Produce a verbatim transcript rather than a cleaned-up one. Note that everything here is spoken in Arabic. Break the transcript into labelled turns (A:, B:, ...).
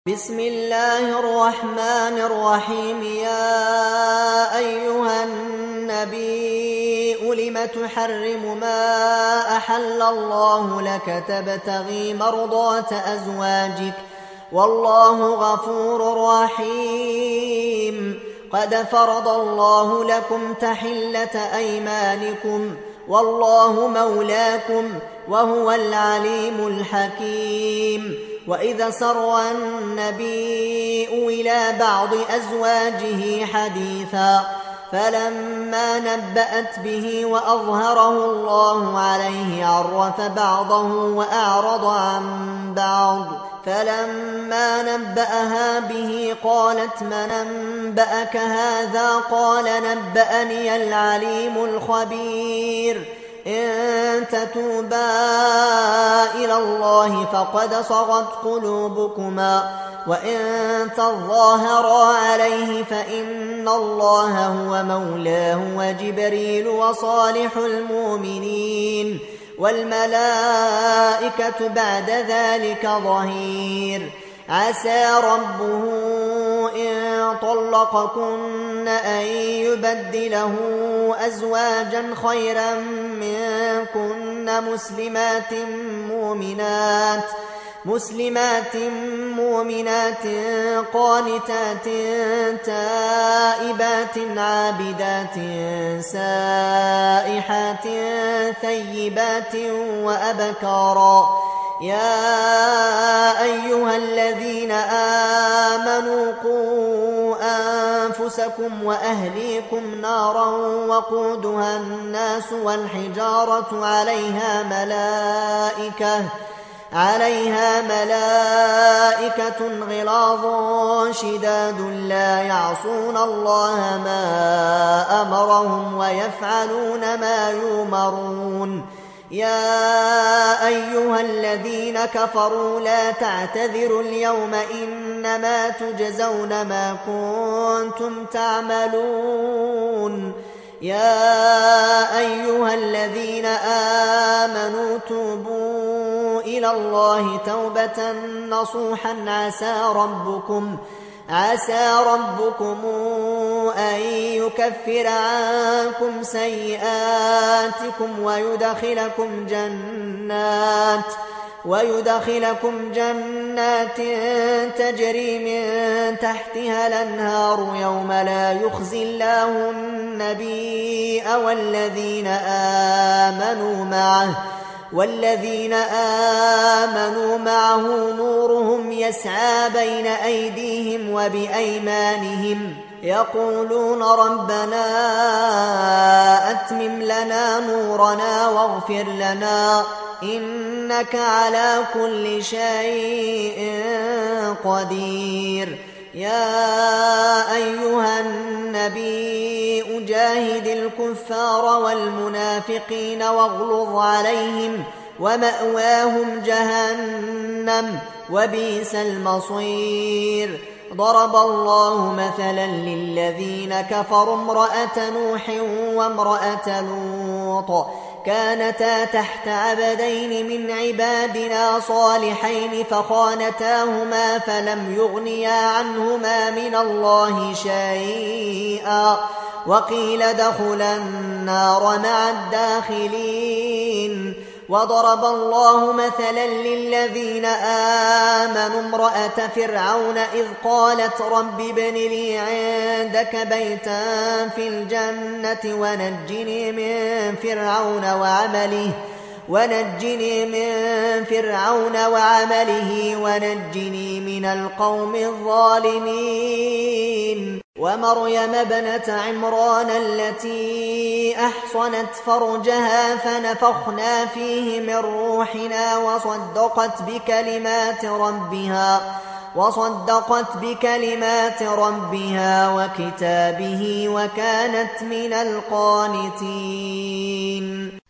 A: بسم الله الرحمن الرحيم. يا أيها النبي لم تحرم ما أحل الله لك تبتغي مرضات أزواجك والله غفور رحيم. قد فرض الله لكم تحلة أيمانكم والله مولاكم وهو العليم الحكيم. وإذا سر النبي إلى بعض أزواجه حديثا فلما نبأت به وأظهره الله عليه عرف بعضه وأعرض عن بعض. فلما نبأها به قالت من أنبأك هذا؟ قال نبأني العليم الخبير. إن تتوبا إلى الله فقد صغت قلوبكما وإن تظاهرا عليه فإن الله هو مولاه وجبريل وصالح المؤمنين والملائكة بعد ذلك ظهير. عسى ربه إن طلقكن أن يبدله أزواجا خيرا منكن مسلمات مؤمنات مسلمات مؤمنات قانتات تائبات عابدات سائحات ثيبات وأبكارا. يا أيها الذين آمنوا قوا أنفسكم وأهليكم نارا وقودها الناس والحجارة عليها ملائكة عليها ملائكة غلاظ شداد لا يعصون الله ما أمرهم ويفعلون ما يؤمرون. يا أيها الذين كفروا لا تعتذروا اليوم إنما تجزون ما كنتم تعملون. يا أيها الذين آمنوا توبوا إلى الله توبة نصوحا عسى ربكم عسى ربكم أن يكفر عنكم سيئاتكم ويدخلكم جنات ويدخلكم جنات تجري من تحتها الأنهار يوم لا يخزي الله النبي والذين آمنوا معه والذين آمنوا معه نورهم يسعى بين أيديهم وبأيمانهم يقولون ربنا أتمم لنا نورنا واغفر لنا إنك على كل شيء قدير. يا أيها النبي جاهد الكفار والمنافقين واغلظ عليهم ومأواهم جهنم وبئس المصير. ضرب الله مثلا للذين كفروا امرأة نوح وامرأة لوط كانتا تحت عبدين من عبادنا صالحين فخانتاهما فلم يغنيا عنهما من الله شيئا وقيل ادخلا النار مع الداخلين. وضرب الله مثلا للذين آمنوا امرأة فرعون إذ قالت رب ابن لي عندك بيتا في الجنة ونجني من فرعون وعمله ونجني من فرعون وعمله ونجني من القوم الظالمين. ومريم ابنة عمران التي أحصنت فرجها فنفخنا فيه من روحنا وصدقت بكلمات ربها وصدقت بكلمات ربها وكتابه وكانت من القانتين.